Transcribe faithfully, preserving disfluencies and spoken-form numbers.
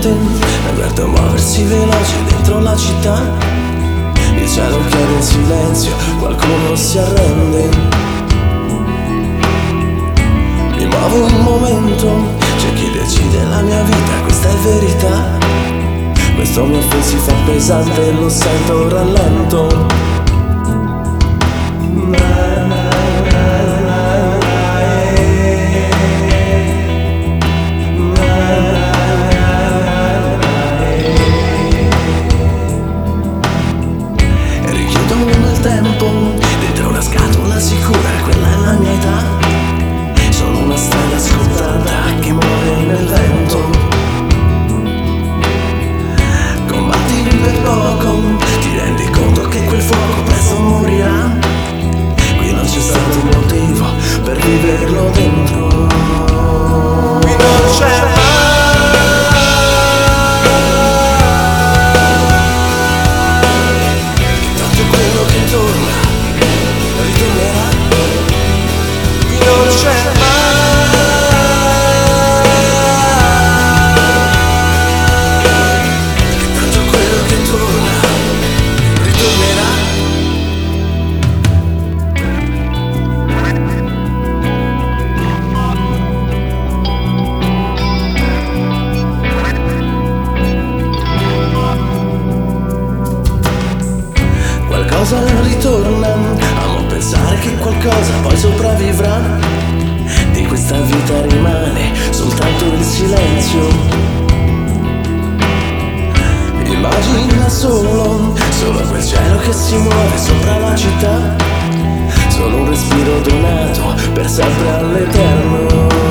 mente, la guardo muoversi veloce dentro la città. Il cielo chiede in silenzio, qualcuno si arrende. Mi muovo un momento, c'è chi decide la mia vita, questa è verità. Questo mio film si fa pesante e lo sento rallento. Dentro una scatola sicura, quella è la mia età. Sono una strada scontata che muore nel vento. Combatti per poco, ti rendi conto che quel fuoco presto morirà. Qui non c'è stato un motivo per viverlo dentro. Qui non c'è qualcosa ritorna, amo pensare che qualcosa poi sopravvivrà. Di questa vita rimane soltanto il silenzio. Immagina solo, solo quel cielo che si muove sopra la città. Solo un respiro donato per sempre all'eterno.